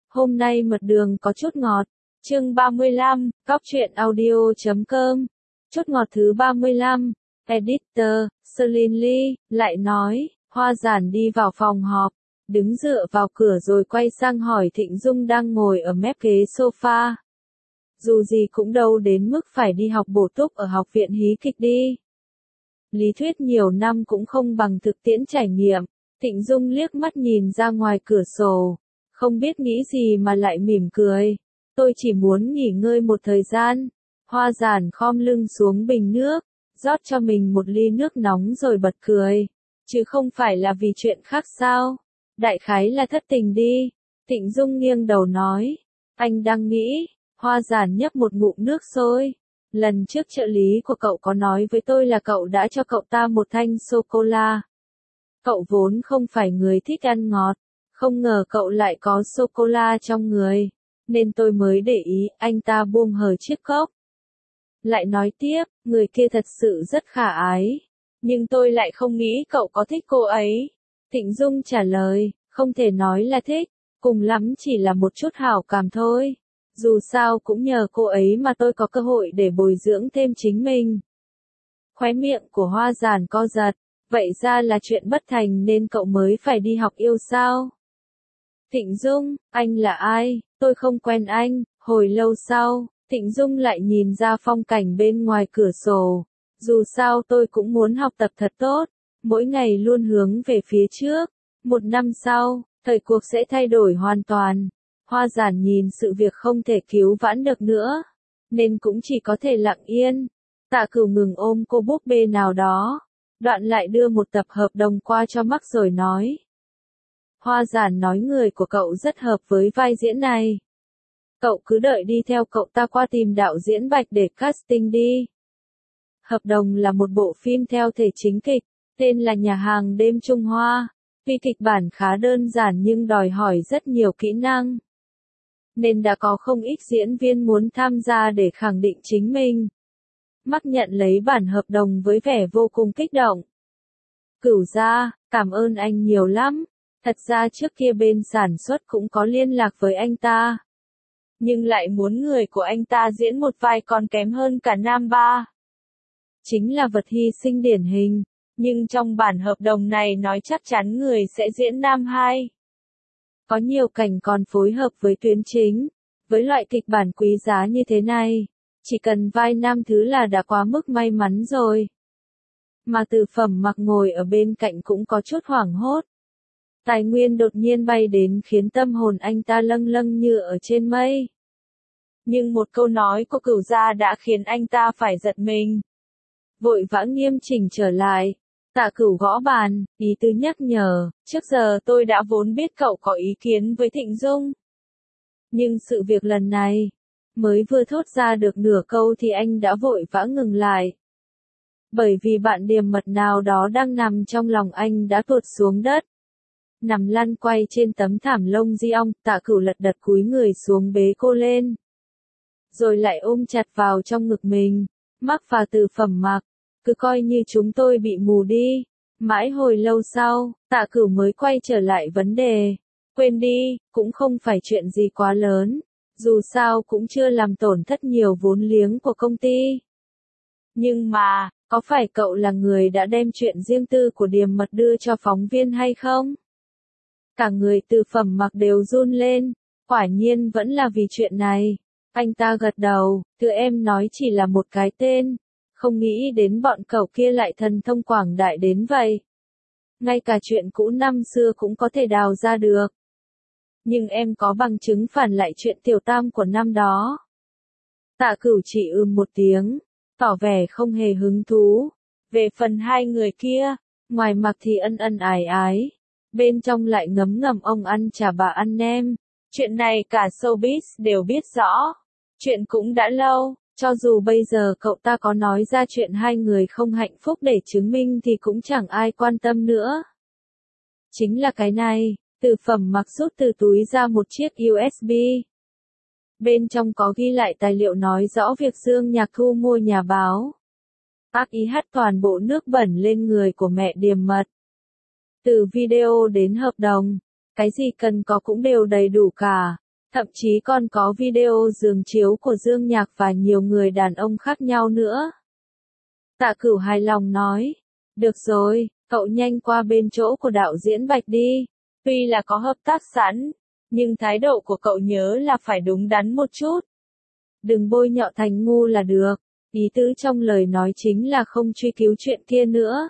Hôm nay mật đường có chút ngọt. Chương 35, Cóc truyện audio.com. Chút ngọt thứ 35. Editor, Celine Lee, lại nói, Hoa Giản đi vào phòng họp, đứng dựa vào cửa rồi quay sang hỏi Thịnh Dung đang ngồi ở mép ghế sofa. Dù gì cũng đâu đến mức phải đi học bổ túc ở học viện hí kịch đi. Lý thuyết nhiều năm cũng không bằng thực tiễn trải nghiệm. Thịnh Dung liếc mắt nhìn ra ngoài cửa sổ, không biết nghĩ gì mà lại mỉm cười. Tôi chỉ muốn nghỉ ngơi một thời gian. Hoa Giản khom lưng xuống bình nước, rót cho mình một ly nước nóng rồi bật cười. Chứ không phải là vì chuyện khác sao? Đại khái là thất tình đi. Thịnh Dung nghiêng đầu nói. Anh đang nghĩ. Hoa Giản nhấp một ngụm nước sôi. Lần trước trợ lý của cậu có nói với tôi là cậu đã cho cậu ta một thanh sô-cô-la. Cậu vốn không phải người thích ăn ngọt. Không ngờ cậu lại có sô-cô-la trong người. Nên tôi mới để ý, anh ta buông hờ chiếc cốc. Lại nói tiếp, người kia thật sự rất khả ái. Nhưng tôi lại không nghĩ cậu có thích cô ấy. Thịnh Dung trả lời, không thể nói là thích, cùng lắm chỉ là một chút hảo cảm thôi. Dù sao cũng nhờ cô ấy mà tôi có cơ hội để bồi dưỡng thêm chính mình. Khóe miệng của Hoa Giản co giật, vậy ra là chuyện bất thành nên cậu mới phải đi học yêu sao? Thịnh Dung, anh là ai? Tôi không quen anh. Hồi lâu sau, Thịnh Dung lại nhìn ra phong cảnh bên ngoài cửa sổ. Dù sao tôi cũng muốn học tập thật tốt, mỗi ngày luôn hướng về phía trước. Một năm sau, thời cuộc sẽ thay đổi hoàn toàn. Hoa Giản nhìn sự việc không thể cứu vãn được nữa, nên cũng chỉ có thể lặng yên. Tạ Cửu ngừng ôm cô búp bê nào đó, đoạn lại đưa một tập hợp đồng qua cho Max rồi nói. Hoa Giản nói người của cậu rất hợp với vai diễn này. Cậu cứ đợi đi theo cậu ta qua tìm đạo diễn Bạch để casting đi. Hợp đồng là một bộ phim theo thể chính kịch, tên là Nhà hàng đêm Trung Hoa. Vì kịch bản khá đơn giản nhưng đòi hỏi rất nhiều kỹ năng, nên đã có không ít diễn viên muốn tham gia để khẳng định chính mình. Max nhận lấy bản hợp đồng với vẻ vô cùng kích động. Cửu gia, cảm ơn anh nhiều lắm. Thật ra trước kia bên sản xuất cũng có liên lạc với anh ta. Nhưng lại muốn người của anh ta diễn một vai còn kém hơn cả nam ba. Chính là vật hy sinh điển hình. Nhưng trong bản hợp đồng này nói chắc chắn người sẽ diễn nam hai. Có nhiều cảnh còn phối hợp với tuyến chính. Với loại kịch bản quý giá như thế này, chỉ cần vai nam thứ là đã quá mức may mắn rồi. Mà Từ Phẩm Mặc ngồi ở bên cạnh cũng có chút hoảng hốt. Tài nguyên đột nhiên bay đến khiến tâm hồn anh ta lâng lâng như ở trên mây. Nhưng một câu nói của Cửu gia đã khiến anh ta phải giật mình. Vội vã nghiêm chỉnh trở lại. Tạ Cửu gõ bàn, ý tứ nhắc nhở, trước giờ tôi đã vốn biết cậu có ý kiến với Thịnh Dung. Nhưng sự việc lần này, mới vừa thốt ra được nửa câu thì anh đã vội vã ngừng lại. Bởi vì bạn điềm mật nào đó đang nằm trong lòng anh đã tuột xuống đất. Nằm lăn quay trên tấm thảm lông di ong, Tạ Cửu lật đật cúi người xuống bế cô lên. Rồi lại ôm chặt vào trong ngực mình. Max và Từ Phẩm Mặc, cứ coi như chúng tôi bị mù đi. Mãi hồi lâu sau, Tạ Cửu mới quay trở lại vấn đề. Quên đi, cũng không phải chuyện gì quá lớn. Dù sao cũng chưa làm tổn thất nhiều vốn liếng của công ty. Nhưng mà, có phải cậu là người đã đem chuyện riêng tư của Điềm Mật đưa cho phóng viên hay không? Cả người Từ Phẩm Mặc đều run lên. Quả nhiên vẫn là vì chuyện này. Anh ta gật đầu, thưa em nói chỉ là một cái tên. Không nghĩ đến bọn cậu kia lại thần thông quảng đại đến vậy. Ngay cả chuyện cũ năm xưa cũng có thể đào ra được. Nhưng em có bằng chứng phản lại chuyện tiểu tam của năm đó. Tạ Cửu chỉ một tiếng, tỏ vẻ không hề hứng thú. Về phần hai người kia, ngoài mặt thì ân ân ái ái, bên trong lại ngấm ngầm ông ăn chả bà ăn nem. Chuyện này cả showbiz đều biết rõ. Chuyện cũng đã lâu, cho dù bây giờ cậu ta có nói ra chuyện hai người không hạnh phúc để chứng minh thì cũng chẳng ai quan tâm nữa. Chính là cái này. Từ Phẩm Mặc rút từ túi ra một chiếc USB. Bên trong có ghi lại tài liệu nói rõ việc Dương Nhạc thu mua nhà báo. Ác ý hắt toàn bộ nước bẩn lên người của mẹ Điềm Mật. Từ video đến hợp đồng, cái gì cần có cũng đều đầy đủ cả. Thậm chí còn có video giường chiếu của Dương Nhạc và nhiều người đàn ông khác nhau nữa. Tạ Cửu hài lòng nói, được rồi, cậu nhanh qua bên chỗ của đạo diễn Bạch đi, tuy là có hợp tác sẵn, nhưng thái độ của cậu nhớ là phải đúng đắn một chút. Đừng bôi nhọ Thành ngu là được, ý tứ trong lời nói chính là không truy cứu chuyện kia nữa.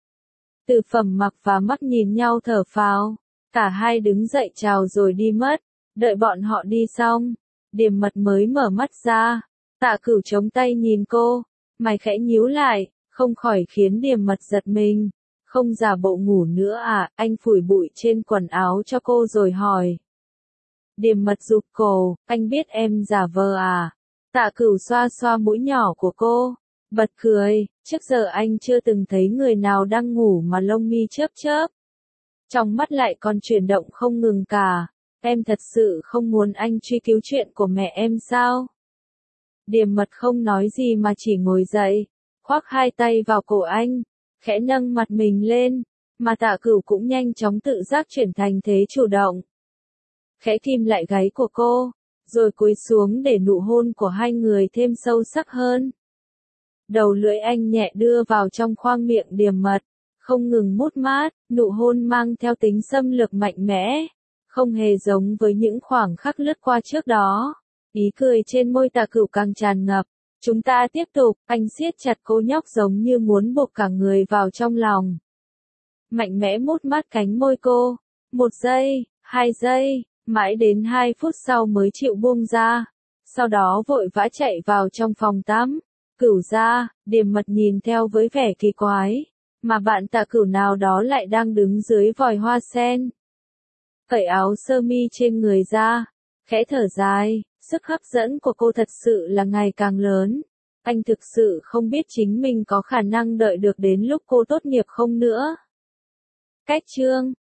Từ Phẩm Mặc và Mắt nhìn nhau thở phào, cả hai đứng dậy chào rồi đi mất, đợi bọn họ đi xong, Điềm Mật mới mở mắt ra, Tạ Cửu chống tay nhìn cô, mày khẽ nhíu lại, không khỏi khiến Điềm Mật giật mình. Không giả bộ ngủ nữa à, anh phủi bụi trên quần áo cho cô rồi hỏi. Điềm Mật rụt cổ, anh biết em giả vờ à? Tạ Cửu xoa xoa mũi nhỏ của cô, bật cười, trước giờ anh chưa từng thấy người nào đang ngủ mà lông mi chớp chớp. Trong mắt lại còn chuyển động không ngừng cả, em thật sự không muốn anh truy cứu chuyện của mẹ em sao? Điềm Mật không nói gì mà chỉ ngồi dậy, khoác hai tay vào cổ anh, khẽ nâng mặt mình lên, mà Tạ Cửu cũng nhanh chóng tự giác chuyển thành thế chủ động. Khẽ kìm lại gáy của cô, rồi cúi xuống để nụ hôn của hai người thêm sâu sắc hơn. Đầu lưỡi anh nhẹ đưa vào trong khoang miệng Điềm Mật, không ngừng mút mát, nụ hôn mang theo tính xâm lược mạnh mẽ, không hề giống với những khoảng khắc lướt qua trước đó. Ý cười trên môi Tạ Cửu càng tràn ngập. Chúng ta tiếp tục, anh siết chặt cô nhóc giống như muốn buộc cả người vào trong lòng. Mạnh mẽ mút mát cánh môi cô, 1 giây, 2 giây, mãi đến 2 phút sau mới chịu buông ra. Sau đó vội vã chạy vào trong phòng tắm. Cửu ra, Điềm Mật nhìn theo với vẻ kỳ quái, mà bạn Tạ Cửu nào đó lại đang đứng dưới vòi hoa sen. Cởi áo sơ mi trên người ra, khẽ thở dài, sức hấp dẫn của cô thật sự là ngày càng lớn. Anh thực sự không biết chính mình có khả năng đợi được đến lúc cô tốt nghiệp không nữa. Cách chương